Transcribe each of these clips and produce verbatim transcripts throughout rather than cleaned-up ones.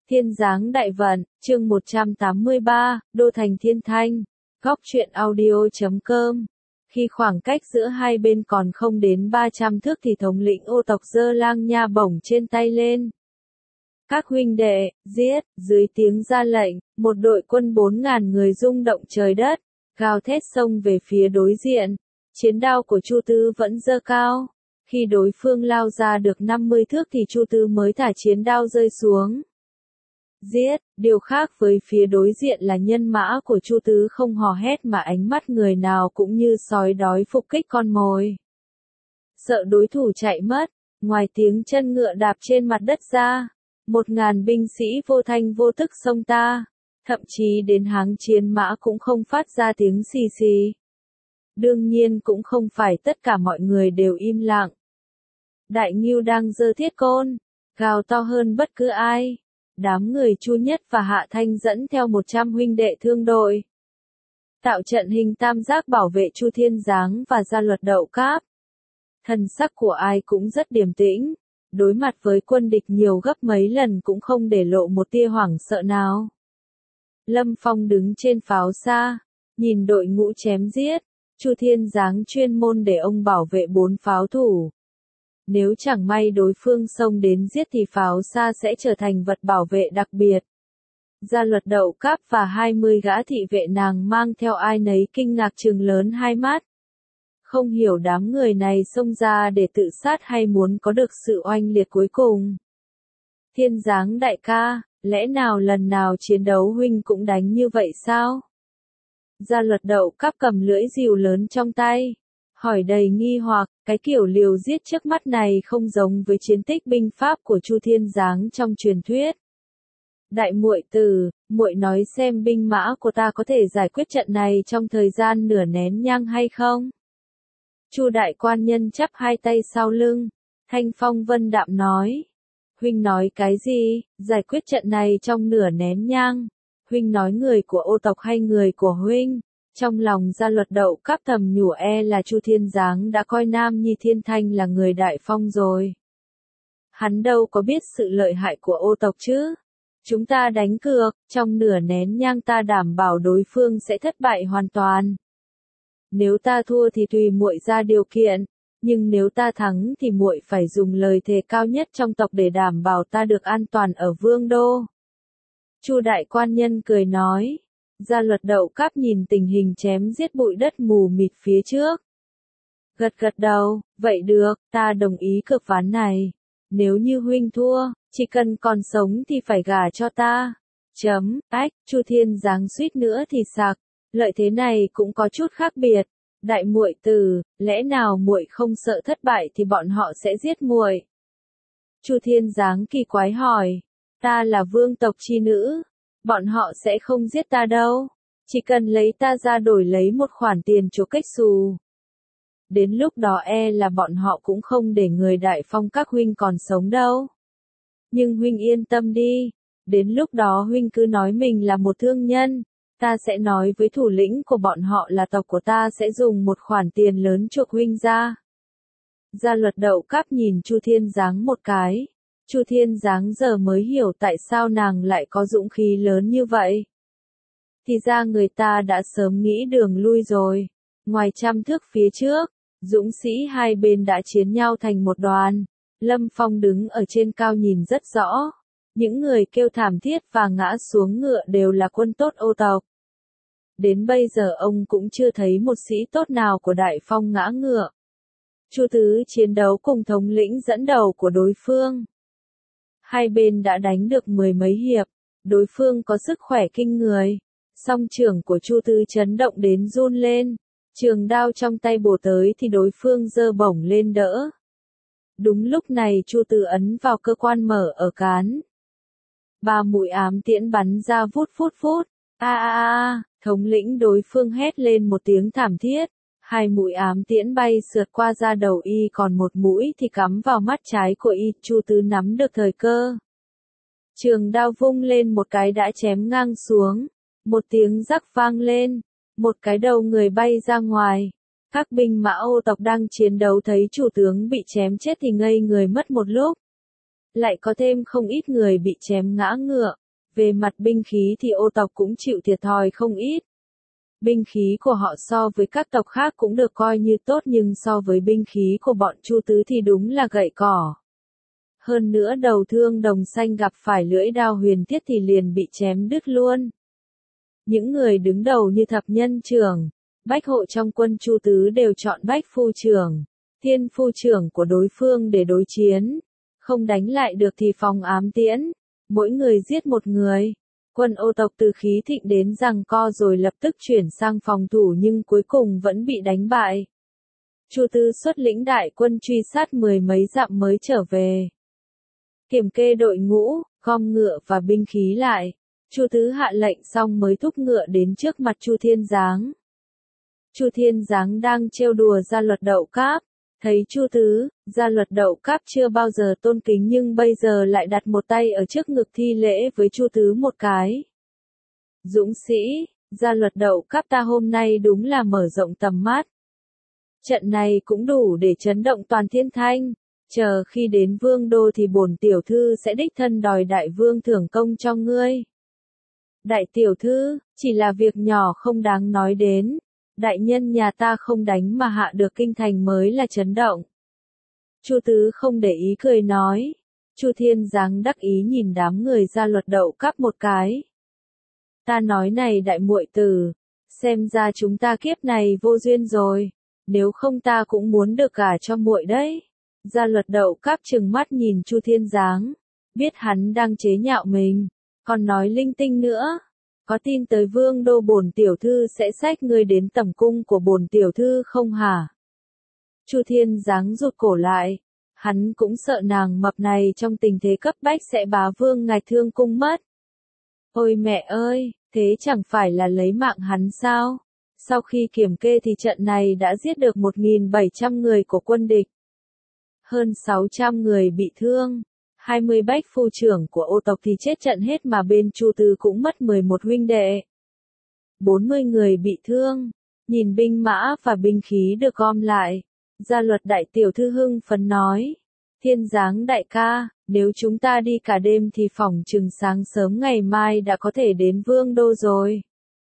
Thiên Giáng Đại Vận, chương một trăm tám mươi ba, Đô Thành Thiên Thanh, Góc truyện audio chấm com. Khi khoảng cách giữa hai bên còn không đến ba trăm thước thì thống lĩnh ô tộc giơ lang nha bổng trên tay lên. Các huynh đệ, giết, dưới tiếng ra lệnh, một đội quân bốn ngàn người rung động trời đất, gào thét xông về phía đối diện. Chiến đao của Chu Tư vẫn giơ cao. Khi đối phương lao ra được năm mươi thước thì Chu Tư mới thả chiến đao rơi xuống. Giết, điều khác với phía đối diện là nhân mã của Chu Tứ không hò hét mà ánh mắt người nào cũng như sói đói phục kích con mồi. Sợ đối thủ chạy mất, ngoài tiếng chân ngựa đạp trên mặt đất ra, một ngàn binh sĩ vô thanh vô tức xông ta, thậm chí đến háng chiến mã cũng không phát ra tiếng xì xì. Đương nhiên cũng không phải tất cả mọi người đều im lặng. Đại Ngưu đang giơ thiết côn, gào to hơn bất cứ ai. Đám người Chu Nhất và Hạ Thanh dẫn theo một trăm huynh đệ thương đội, tạo trận hình tam giác bảo vệ Chu Thiên Giáng và gia luật Đậu Cáp. Thần sắc của ai cũng rất điềm tĩnh, đối mặt với quân địch nhiều gấp mấy lần cũng không để lộ một tia hoảng sợ nào. Lâm Phong đứng trên pháo xa, nhìn đội ngũ chém giết. Chu Thiên Giáng chuyên môn để ông bảo vệ bốn pháo thủ. Nếu chẳng may đối phương xông đến giết thì pháo xa sẽ trở thành vật bảo vệ đặc biệt. Gia luật Đậu Cáp và hai mươi gã thị vệ nàng mang theo ai nấy kinh ngạc trừng lớn hai mắt. Không hiểu đám người này xông ra để tự sát hay muốn có được sự oanh liệt cuối cùng. Thiên Giáng đại ca, lẽ nào lần nào chiến đấu huynh cũng đánh như vậy sao? Gia luật Đậu Cáp cầm lưỡi rìu lớn trong tay, hỏi đầy nghi hoặc, cái kiểu liều giết trước mắt này không giống với chiến tích binh pháp của Chu Thiên Giáng trong truyền thuyết. Đại muội tử, muội nói xem binh mã của ta có thể giải quyết trận này trong thời gian nửa nén nhang hay không? Chu đại quan nhân chắp hai tay sau lưng, thanh phong vân đạm nói. Huynh nói cái gì, giải quyết trận này trong nửa nén nhang? Huynh nói người của ô tộc hay người của huynh? Trong lòng gia luật Đậu Cáp thầm nhủ e là Chu Thiên Giáng đã coi Nam Nhi Thiên Thanh là người đại phong rồi. Hắn đâu có biết sự lợi hại của ô tộc chứ. Chúng ta đánh cược, trong nửa nén nhang ta đảm bảo đối phương sẽ thất bại hoàn toàn. Nếu ta thua thì tùy muội ra điều kiện, nhưng nếu ta thắng thì muội phải dùng lời thề cao nhất trong tộc để đảm bảo ta được an toàn ở Vương Đô. Chu đại quan nhân cười nói. Gia luật Đậu Cáp nhìn tình hình chém giết bụi đất mù mịt phía trước. Gật gật đầu, vậy được, ta đồng ý cược ván này. Nếu như huynh thua, chỉ cần còn sống thì phải gả cho ta. Chấm, ách, Chu Thiên Giáng suýt nữa thì sặc, lợi thế này cũng có chút khác biệt. Đại muội tử, lẽ nào muội không sợ thất bại thì bọn họ sẽ giết muội? Chu Thiên Giáng kỳ quái hỏi, ta là vương tộc chi nữ. Bọn họ sẽ không giết ta đâu, chỉ cần lấy ta ra đổi lấy một khoản tiền chuộc cách xù. Đến lúc đó e là bọn họ cũng không để người đại phong các huynh còn sống đâu. Nhưng huynh yên tâm đi, đến lúc đó huynh cứ nói mình là một thương nhân, ta sẽ nói với thủ lĩnh của bọn họ là tộc của ta sẽ dùng một khoản tiền lớn chuộc huynh ra. Gia luật Đậu Cáp nhìn Chu Thiên Giáng một cái. Chu Thiên Giáng giờ mới hiểu tại sao nàng lại có dũng khí lớn như vậy. Thì ra người ta đã sớm nghĩ đường lui rồi. Ngoài trăm thước phía trước, dũng sĩ hai bên đã chiến nhau thành một đoàn. Lâm Phong đứng ở trên cao nhìn rất rõ. Những người kêu thảm thiết và ngã xuống ngựa đều là quân tốt ô tộc. Đến bây giờ ông cũng chưa thấy một sĩ tốt nào của Đại Phong ngã ngựa. Chu Tứ chiến đấu cùng thống lĩnh dẫn đầu của đối phương. Hai bên đã đánh được mười mấy hiệp, đối phương có sức khỏe kinh người. Song trưởng của Chu Tư chấn động đến run lên, trường đao trong tay bổ tới thì đối phương giơ bổng lên đỡ. Đúng lúc này Chu Tư ấn vào cơ quan mở ở cán. Ba mũi ám tiễn bắn ra vút vút vút. A a a, thống lĩnh đối phương hét lên một tiếng thảm thiết. Hai mũi ám tiễn bay sượt qua da đầu y còn một mũi thì cắm vào mắt trái của y. Chu Tứ nắm được thời cơ. Trường đao vung lên một cái đã chém ngang xuống. Một tiếng rắc vang lên. Một cái đầu người bay ra ngoài. Các binh mã ô tộc đang chiến đấu thấy chủ tướng bị chém chết thì ngây người mất một lúc. lại có thêm không ít người bị chém ngã ngựa. Về mặt binh khí thì ô tộc cũng chịu thiệt thòi không ít. Binh khí của họ so với các tộc khác cũng được coi như tốt nhưng so với binh khí của bọn Chu Tứ thì đúng là gậy cỏ. Hơn nữa đầu thương đồng xanh gặp phải lưỡi đao huyền thiết thì liền bị chém đứt luôn. Những người đứng đầu như thập nhân trưởng, bách hộ trong quân Chu Tứ đều chọn bách phu trưởng, thiên phu trưởng của đối phương để đối chiến. Không đánh lại được thì phóng ám tiễn, mỗi người giết một người. Quân ô tộc từ khí thịnh đến giằng co rồi lập tức chuyển sang phòng thủ nhưng cuối cùng vẫn bị đánh bại. Chu Tứ xuất lĩnh đại quân truy sát mười mấy dặm mới trở về. Kiểm kê đội ngũ, gom ngựa và binh khí lại. Chu Tứ hạ lệnh xong mới thúc ngựa đến trước mặt Chu Thiên Giáng. Chu Thiên Giáng đang trêu đùa Gia Luật Đậu Cáp. Thấy Chu Tứ, Gia Luật Đậu Cáp chưa bao giờ tôn kính nhưng bây giờ lại đặt một tay ở trước ngực thi lễ với Chu Tứ một cái. Dũng sĩ, Gia Luật Đậu Cáp ta hôm nay đúng là mở rộng tầm mắt. Trận này cũng đủ để chấn động toàn Thiên Thanh. Chờ khi đến vương đô thì bổn tiểu thư sẽ đích thân đòi đại vương thưởng công cho ngươi. Đại tiểu thư, chỉ là việc nhỏ không đáng nói đến. Đại nhân nhà ta không đánh mà hạ được kinh thành mới là chấn động. Chu Tứ không để ý cười nói. Chu Thiên Giáng đắc ý nhìn đám người Gia Luật Đậu Cáp một cái. Ta nói này đại muội tử, xem ra chúng ta kiếp này vô duyên rồi, nếu không ta cũng muốn được gả cho muội đấy. Gia Luật Đậu Cáp trừng mắt nhìn Chu Thiên Giáng, biết hắn đang chế nhạo mình, còn nói linh tinh nữa. Có tin tới vương đô bổn tiểu thư sẽ xách ngươi đến tẩm cung của bổn tiểu thư không hả? Chu Thiên Giáng rụt cổ lại, hắn cũng sợ nàng mập này trong tình thế cấp bách sẽ bá vương ngài thương cung mất. Ôi mẹ ơi, thế chẳng phải là lấy mạng hắn sao? Sau khi kiểm kê thì trận này đã giết được một nghìn bảy trăm người của quân địch. Hơn sáu trăm người bị thương. hai mươi bách phu trưởng của ô tộc thì chết trận hết mà bên Chu Tứ cũng mất mười một huynh đệ. bốn mươi người bị thương. Nhìn binh mã và binh khí được gom lại. Gia Luật đại tiểu thư hưng phấn nói. Thiên Giáng đại ca, nếu chúng ta đi cả đêm thì phỏng chừng sáng sớm ngày mai đã có thể đến vương đô rồi.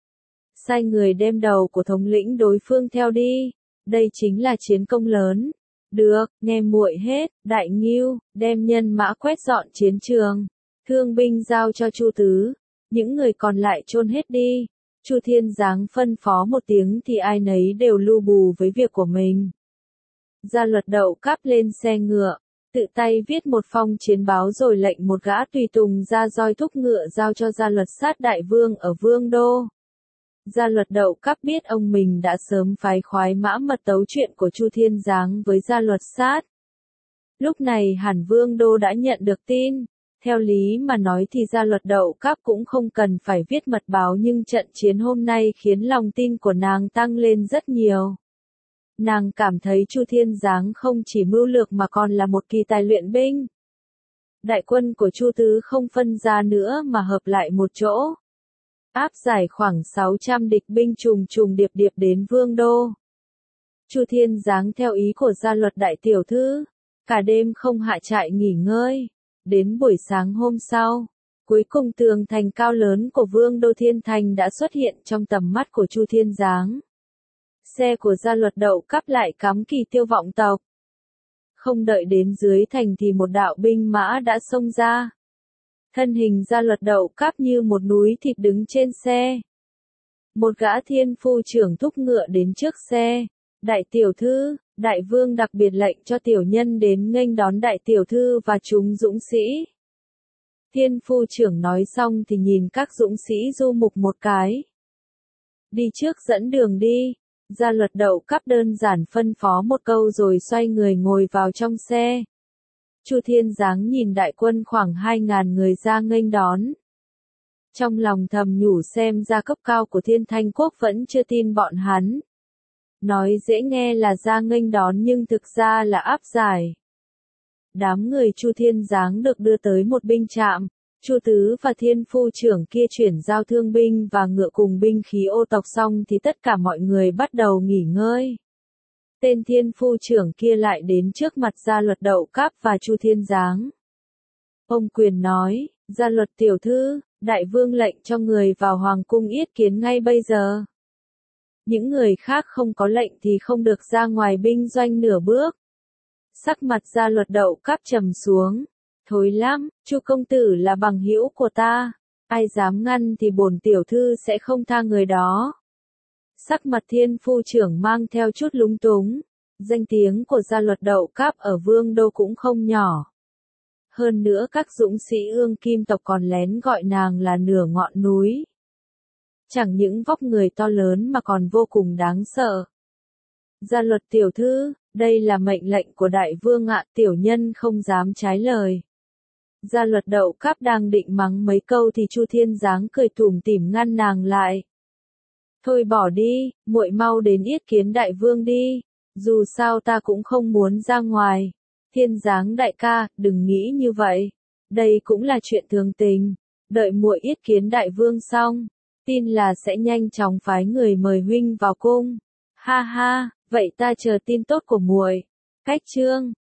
Sai người đem đầu của thống lĩnh đối phương theo đi. Đây chính là chiến công lớn. Được, nghe muội hết, đại ngưu, đem nhân mã quét dọn chiến trường. Thương binh giao cho Chu Tứ. Những người còn lại chôn hết đi. Chu Thiên Giáng phân phó một tiếng thì ai nấy đều lu bù với việc của mình. Gia Luật Đậu Cáp lên xe ngựa, tự tay viết một phong chiến báo rồi lệnh một gã tùy tùng ra roi thúc ngựa giao cho Gia Luật Sát đại vương ở vương đô. Gia Luật Đậu Cáp biết ông mình đã sớm phái khoái mã mật tấu chuyện của Chu Thiên Giáng với Gia Luật Sát. Lúc này hẳn vương đô đã nhận được tin. Theo lý mà nói thì Gia Luật Đậu Cáp cũng không cần phải viết mật báo nhưng trận chiến hôm nay khiến lòng tin của nàng tăng lên rất nhiều. Nàng cảm thấy Chu Thiên Giáng không chỉ mưu lược mà còn là một kỳ tài luyện binh. Đại quân của Chu Tứ không phân ra nữa mà hợp lại một chỗ. Áp giải khoảng sáu trăm địch binh trùng trùng điệp điệp đến vương đô. Chu Thiên Giáng theo ý của Gia Luật đại tiểu thư, cả đêm không hạ trại nghỉ ngơi. Đến buổi sáng hôm sau, cuối cùng tường thành cao lớn của vương đô Thiên Thành đã xuất hiện trong tầm mắt của Chu Thiên Giáng. Xe của Gia Luật Đậu Cáp lại cắm kỳ tiêu vọng tộc. Không đợi đến dưới thành thì một đạo binh mã đã xông ra. Thân hình Gia Luật Đậu Cáp như một núi thịt đứng trên xe. Một gã thiên phu trưởng thúc ngựa đến trước xe. Đại tiểu thư, đại vương đặc biệt lệnh cho tiểu nhân đến nghênh đón đại tiểu thư và chúng dũng sĩ. Thiên phu trưởng nói xong thì nhìn các dũng sĩ du mục một cái. Đi trước dẫn đường đi. Gia Luật Đậu Cáp đơn giản phân phó một câu rồi xoay người ngồi vào trong xe. Chu Thiên Giáng nhìn đại quân khoảng hai ngàn người ra nghênh đón. Trong lòng thầm nhủ xem ra cấp cao của Thiên Thanh Quốc vẫn chưa tin bọn hắn. Nói dễ nghe là ra nghênh đón nhưng thực ra là áp giải. Đám người Chu Thiên Giáng được đưa tới một binh trạm. Chu Tứ và thiên phu trưởng kia chuyển giao thương binh và ngựa cùng binh khí ô tộc xong thì tất cả mọi người bắt đầu nghỉ ngơi. Tên thiên phu trưởng kia lại đến trước mặt Gia Luật Đậu Cáp và Chu Thiên Giáng. Ông Quyền nói, Gia Luật tiểu thư, đại vương lệnh cho người vào hoàng cung yết kiến ngay bây giờ. Những người khác không có lệnh thì không được ra ngoài binh doanh nửa bước. Sắc mặt Gia Luật Đậu Cáp trầm xuống. Thối lắm, Chu công tử là bằng hữu của ta. Ai dám ngăn thì bổn tiểu thư sẽ không tha người đó. Sắc mặt Thiên phu trưởng mang theo chút lúng túng. Danh tiếng của Gia Luật Đậu Cáp ở Vương Đô cũng không nhỏ. Hơn nữa các dũng sĩ Ương Kim tộc còn lén gọi nàng là nửa ngọn núi. Chẳng những vóc người to lớn mà còn vô cùng đáng sợ. Gia Luật tiểu thư, đây là mệnh lệnh của đại vương ạ, tiểu nhân không dám trái lời. Gia Luật Đậu Cáp đang định mắng mấy câu thì Chu Thiên Giáng cười tủm tỉm ngăn nàng lại. Thôi bỏ đi, muội mau đến yết kiến đại vương đi, dù sao ta cũng không muốn ra ngoài. Thiên Giáng đại ca, đừng nghĩ như vậy. Đây cũng là chuyện thường tình. Đợi muội yết kiến đại vương xong, tin là sẽ nhanh chóng phái người mời huynh vào cung. Ha ha, vậy ta chờ tin tốt của muội. Cách chương